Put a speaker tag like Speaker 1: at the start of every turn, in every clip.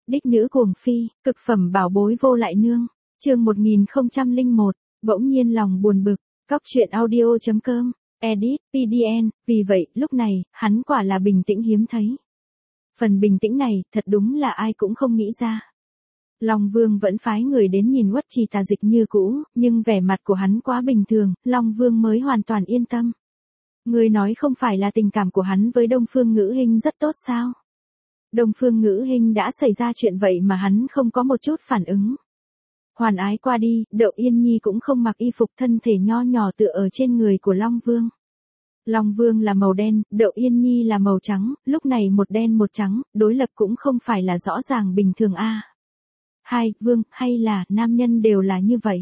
Speaker 1: Đích nữ cuồng phi, cực phẩm bảo bối vô lại nương. Chương 1001, bỗng nhiên lòng buồn bực. Góc truyện audio.com, edit, PDN, vì vậy, lúc này, hắn quả là bình tĩnh hiếm thấy. Phần bình tĩnh này, thật đúng là ai cũng không nghĩ ra. Long Vương vẫn phái người đến nhìn Uất Trì Tà Dịch như cũ, nhưng vẻ mặt của hắn quá bình thường, Long Vương mới hoàn toàn yên tâm. Người nói không phải là tình cảm của hắn với Đông Phương Ngữ Hinh rất tốt sao? Đông Phương Ngữ Hinh đã xảy ra chuyện vậy mà hắn không có một chút phản ứng. Hoàn ái qua đi, Đậu Yên Nhi cũng không mặc y phục, thân thể nho nhỏ tựa ở trên người của Long Vương. Long Vương là màu đen, Đậu Yên Nhi là màu trắng, lúc này một đen một trắng, đối lập cũng không phải là rõ ràng bình thường a. Hai, Vương, hay là, nam nhân đều là như vậy.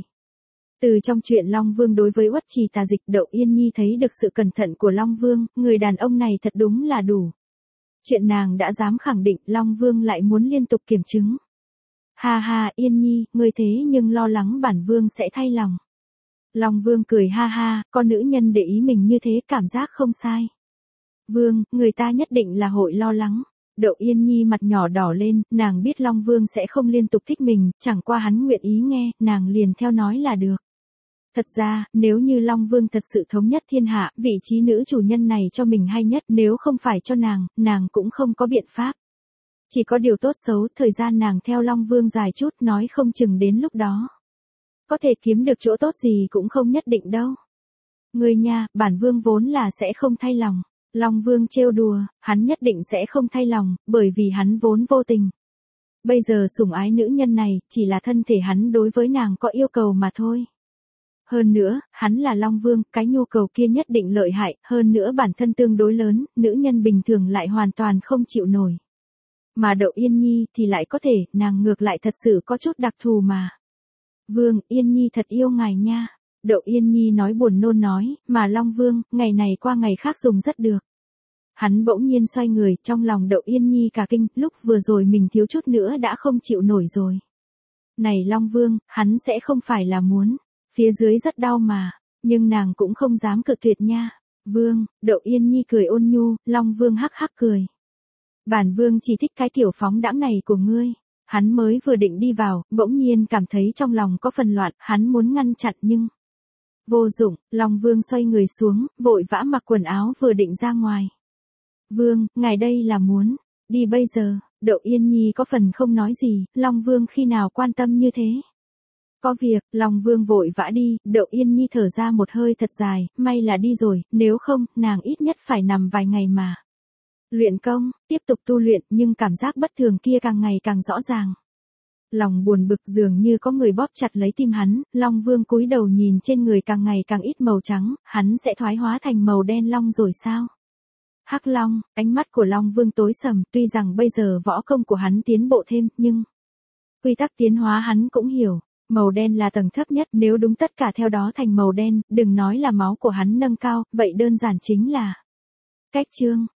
Speaker 1: Từ trong chuyện Long Vương đối với Uất Trì Tà Dịch, Đậu Yên Nhi thấy được sự cẩn thận của Long Vương, người đàn ông này thật đúng là đủ. Chuyện nàng đã dám khẳng định, Long Vương lại muốn liên tục kiểm chứng. Ha ha, Yên Nhi, ngươi thế nhưng lo lắng bản Vương sẽ thay lòng. Long Vương cười ha ha, con nữ nhân để ý mình như thế cảm giác không sai. Vương, người ta nhất định là hội lo lắng. Đậu Yên Nhi mặt nhỏ đỏ lên, nàng biết Long Vương sẽ không liên tục thích mình, chẳng qua hắn nguyện ý nghe, nàng liền theo nói là được. Thật ra, nếu như Long Vương thật sự thống nhất thiên hạ, vị trí nữ chủ nhân này cho mình hay nhất, nếu không phải cho nàng cũng không có biện pháp. Chỉ có điều tốt xấu, thời gian nàng theo Long Vương dài chút, nói không chừng đến lúc đó. Có thể kiếm được chỗ tốt gì cũng không nhất định đâu. Người nha, bản Vương vốn là sẽ không thay lòng. Long Vương trêu đùa, hắn nhất định sẽ không thay lòng, bởi vì hắn vốn vô tình. Bây giờ sủng ái nữ nhân này, chỉ là thân thể hắn đối với nàng có yêu cầu mà thôi. Hơn nữa, hắn là Long Vương, cái nhu cầu kia nhất định lợi hại, hơn nữa bản thân tương đối lớn, nữ nhân bình thường lại hoàn toàn không chịu nổi. Mà Đậu Yên Nhi thì lại có thể, nàng ngược lại thật sự có chút đặc thù mà. Vương, Yên Nhi thật yêu ngài nha. Đậu Yên Nhi nói buồn nôn nói, mà Long Vương, ngày này qua ngày khác dùng rất được. Hắn bỗng nhiên xoay người, trong lòng Đậu Yên Nhi cả kinh, lúc vừa rồi mình thiếu chút nữa đã không chịu nổi rồi. Này Long Vương, hắn sẽ không phải là muốn, phía dưới rất đau mà, nhưng nàng cũng không dám cự tuyệt nha. Vương, Đậu Yên Nhi cười ôn nhu, Long Vương hắc hắc cười. Bản Vương chỉ thích cái tiểu phóng đãng này của ngươi. Hắn mới vừa định đi vào, bỗng nhiên cảm thấy trong lòng có phần loạn, hắn muốn ngăn chặn nhưng... Vô dụng, Long Vương xoay người xuống, vội vã mặc quần áo vừa định ra ngoài. Vương, ngài đây là muốn, đi bây giờ, Đậu Yên Nhi có phần không nói gì, Long Vương khi nào quan tâm như thế. Có việc, Long Vương vội vã đi, Đậu Yên Nhi thở ra một hơi thật dài, may là đi rồi, nếu không, nàng ít nhất phải nằm vài ngày mà. Luyện công, tiếp tục tu luyện, nhưng cảm giác bất thường kia càng ngày càng rõ ràng. Lòng buồn bực dường như có người bóp chặt lấy tim hắn, Long Vương cúi đầu nhìn trên người càng ngày càng ít màu trắng, hắn sẽ thoái hóa thành màu đen long rồi sao? Hắc Long, ánh mắt của Long Vương tối sầm, tuy rằng bây giờ võ công của hắn tiến bộ thêm, nhưng quy tắc tiến hóa hắn cũng hiểu, màu đen là tầng thấp nhất, nếu đúng tất cả theo đó thành màu đen, đừng nói là máu của hắn nâng cao, vậy đơn giản chính là cách chương.